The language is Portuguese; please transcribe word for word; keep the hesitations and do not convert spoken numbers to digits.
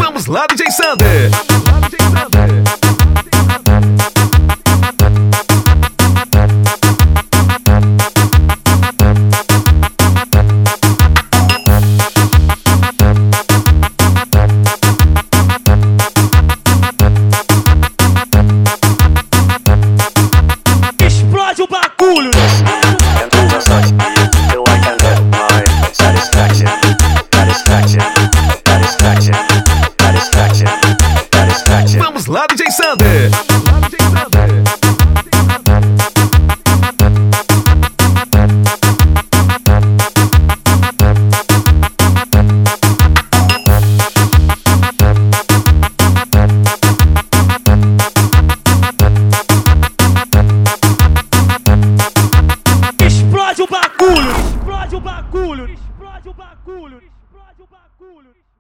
Vamos lá, D J Sander. Explode o bagulho. Vamos lá, D J Sander. Explode o bagulho. Explode o bagulho. Explode o bagulho. Explode o bagulho.